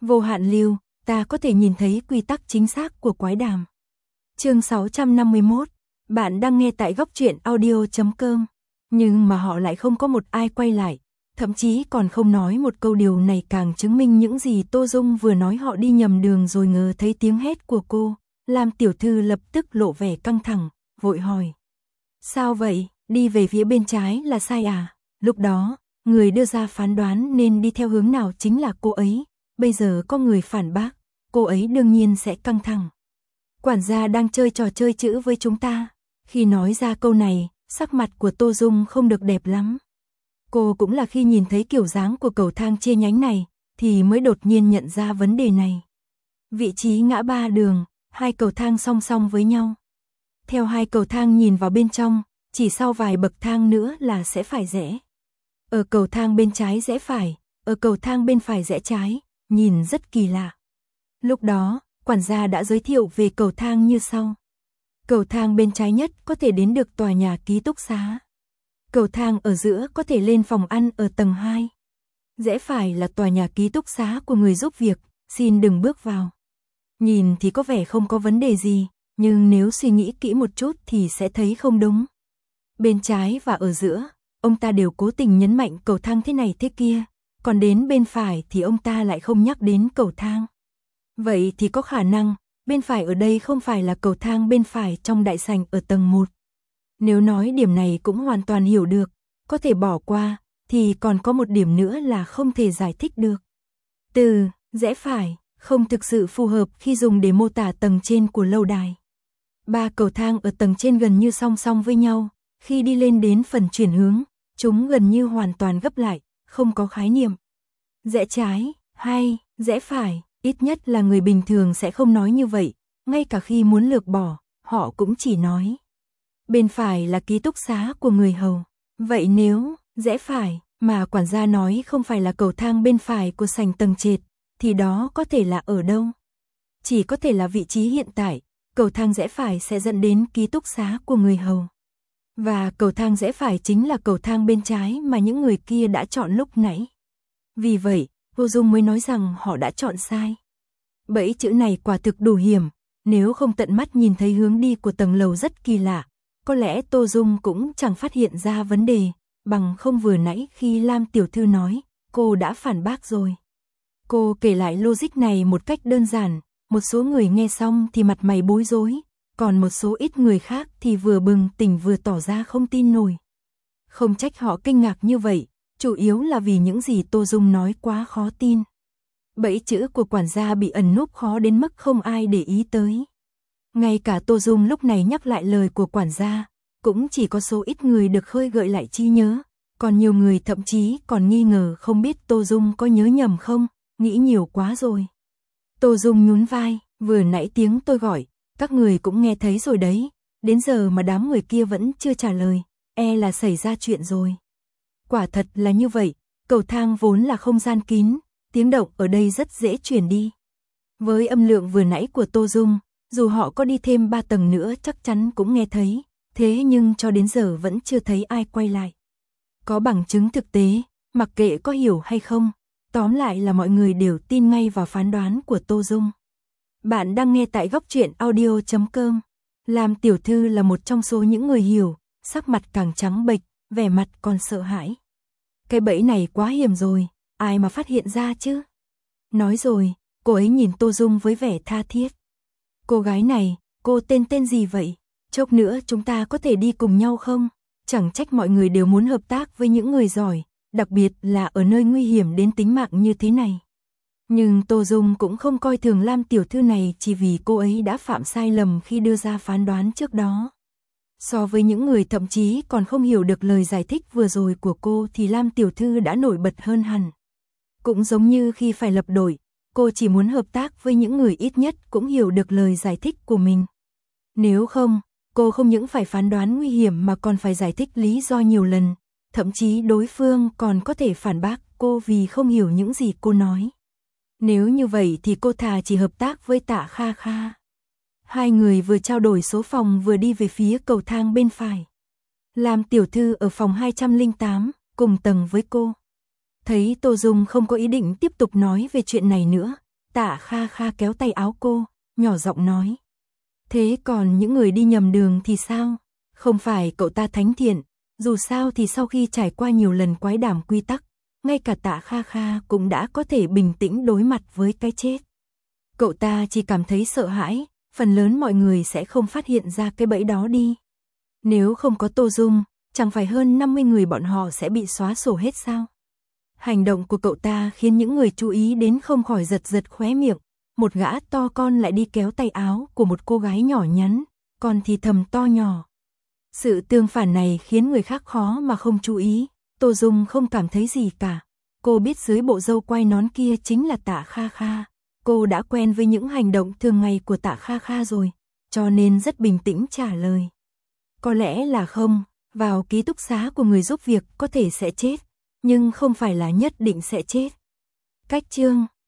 Vô hạn lưu, ta có thể nhìn thấy quy tắc chính xác của quái đàm. Chương 651, bạn đang nghe tại góc truyện audio.com. Nhưng mà họ lại không có một ai quay lại, thậm chí còn không nói một câu. Điều này càng chứng minh những gì Tô Dung vừa nói. Họ đi nhầm đường rồi. Ngờ thấy tiếng hét của cô, Lam tiểu thư lập tức lộ vẻ căng thẳng, vội hỏi. Sao vậy, đi về phía bên trái là sai à? Lúc đó, người đưa ra phán đoán nên đi theo hướng nào chính là cô ấy. Bây giờ có người phản bác, cô ấy đương nhiên sẽ căng thẳng. Quản gia đang chơi trò chơi chữ với chúng ta. Khi nói ra câu này, sắc mặt của Tô Dung không được đẹp lắm. Cô cũng là khi nhìn thấy kiểu dáng của cầu thang chia nhánh này, thì mới đột nhiên nhận ra vấn đề này. Vị trí ngã ba đường, hai cầu thang song song với nhau. Theo hai cầu thang nhìn vào bên trong, chỉ sau vài bậc thang nữa là sẽ phải rẽ. Ở cầu thang bên trái rẽ phải, ở cầu thang bên phải rẽ trái, nhìn rất kỳ lạ. Lúc đó, quản gia đã giới thiệu về cầu thang như sau. Cầu thang bên trái nhất có thể đến được tòa nhà ký túc xá. Cầu thang ở giữa có thể lên phòng ăn ở tầng 2. Rẽ phải là tòa nhà ký túc xá của người giúp việc, xin đừng bước vào. Nhìn thì có vẻ không có vấn đề gì, nhưng nếu suy nghĩ kỹ một chút thì sẽ thấy không đúng. Bên trái và ở giữa, ông ta đều cố tình nhấn mạnh cầu thang thế này thế kia, còn đến bên phải thì ông ta lại không nhắc đến cầu thang. Vậy thì có khả năng, bên phải ở đây không phải là cầu thang bên phải trong đại sảnh ở tầng 1. Nếu nói điểm này cũng hoàn toàn hiểu được, có thể bỏ qua, thì còn có một điểm nữa là không thể giải thích được. Từ rẽ phải không thực sự phù hợp khi dùng để mô tả tầng trên của lâu đài. Ba cầu thang ở tầng trên gần như song song với nhau, khi đi lên đến phần chuyển hướng, chúng gần như hoàn toàn gấp lại, không có khái niệm. Rẽ trái, hay rẽ phải, ít nhất là người bình thường sẽ không nói như vậy, ngay cả khi muốn lược bỏ, họ cũng chỉ nói. Bên phải là ký túc xá của người hầu. Vậy nếu rẽ phải mà quản gia nói không phải là cầu thang bên phải của sảnh tầng trệt, thì đó có thể là ở đâu? Chỉ có thể là vị trí hiện tại, cầu thang rẽ phải sẽ dẫn đến ký túc xá của người hầu. Và cầu thang rẽ phải chính là cầu thang bên trái mà những người kia đã chọn lúc nãy. Vì vậy, Vô Dung mới nói rằng họ đã chọn sai. Bẫy chữ này quả thực đủ hiểm, nếu không tận mắt nhìn thấy hướng đi của tầng lầu rất kỳ lạ, có lẽ Tô Dung cũng chẳng phát hiện ra vấn đề, bằng không vừa nãy khi Lam tiểu thư nói, cô đã phản bác rồi. Cô kể lại logic này một cách đơn giản, một số người nghe xong thì mặt mày bối rối, còn một số ít người khác thì vừa bừng tỉnh vừa tỏ ra không tin nổi. Không trách họ kinh ngạc như vậy, chủ yếu là vì những gì Tô Dung nói quá khó tin. Bẫy chữ của quản gia bị ẩn núp khó đến mức không ai để ý tới. Ngay cả Tô Dung lúc này nhắc lại lời của quản gia, cũng chỉ có số ít người được khơi gợi lại trí nhớ, còn nhiều người thậm chí còn nghi ngờ không biết Tô Dung có nhớ nhầm không, nghĩ nhiều quá rồi. Tô Dung nhún vai, vừa nãy tiếng tôi gọi, các người cũng nghe thấy rồi đấy, đến giờ mà đám người kia vẫn chưa trả lời, e là xảy ra chuyện rồi. Quả thật là như vậy, cầu thang vốn là không gian kín, tiếng động ở đây rất dễ truyền đi. Với âm lượng vừa nãy của Tô Dung, dù họ có đi thêm 3 tầng nữa chắc chắn cũng nghe thấy, thế nhưng cho đến giờ vẫn chưa thấy ai quay lại. Có bằng chứng thực tế, mặc kệ có hiểu hay không, tóm lại là mọi người đều tin ngay vào phán đoán của Tô Dung. Bạn đang nghe tại góc truyện audio.com. Lam tiểu thư là một trong số những người hiểu, sắc mặt càng trắng bệch, vẻ mặt còn sợ hãi. Cái bẫy này quá hiểm rồi, ai mà phát hiện ra chứ? Nói rồi, cô ấy nhìn Tô Dung với vẻ tha thiết. Cô gái này, cô tên gì vậy? Chốc nữa chúng ta có thể đi cùng nhau không? Chẳng trách mọi người đều muốn hợp tác với những người giỏi, đặc biệt là ở nơi nguy hiểm đến tính mạng như thế này. Nhưng Tô Dung cũng không coi thường Lam tiểu thư này chỉ vì cô ấy đã phạm sai lầm khi đưa ra phán đoán trước đó. So với những người thậm chí còn không hiểu được lời giải thích vừa rồi của cô thì Lam tiểu thư đã nổi bật hơn hẳn. Cũng giống như khi phải lập đội, cô chỉ muốn hợp tác với những người ít nhất cũng hiểu được lời giải thích của mình. Nếu không, cô không những phải phán đoán nguy hiểm mà còn phải giải thích lý do nhiều lần, thậm chí đối phương còn có thể phản bác cô vì không hiểu những gì cô nói. Nếu như vậy thì cô thà chỉ hợp tác với Tạ Kha Kha. Hai người vừa trao đổi số phòng vừa đi về phía cầu thang bên phải. Lam tiểu thư ở phòng 208, cùng tầng với cô. Thấy Tô Dung không có ý định tiếp tục nói về chuyện này nữa, Tạ Kha Kha kéo tay áo cô, nhỏ giọng nói. Thế còn những người đi nhầm đường thì sao? Không phải cậu ta thánh thiện, dù sao thì sau khi trải qua nhiều lần quái đàm quy tắc, ngay cả Tạ Kha Kha cũng đã có thể bình tĩnh đối mặt với cái chết. Cậu ta chỉ cảm thấy sợ hãi, phần lớn mọi người sẽ không phát hiện ra cái bẫy đó đi. Nếu không có Tô Dung, chẳng phải hơn 50 người bọn họ sẽ bị xóa sổ hết sao? Hành động của cậu ta khiến những người chú ý đến không khỏi giật giật khóe miệng. Một gã to con lại đi kéo tay áo của một cô gái nhỏ nhắn, còn thì thầm to nhỏ. Sự tương phản này khiến người khác khó mà không chú ý. Tô Dung không cảm thấy gì cả. Cô biết dưới bộ râu quai nón kia chính là Tạ Kha Kha. Cô đã quen với những hành động thường ngày của Tạ Kha Kha rồi, cho nên rất bình tĩnh trả lời. Có lẽ là không, vào ký túc xá của người giúp việc có thể sẽ chết, nhưng không phải là nhất định sẽ chết. Cách chương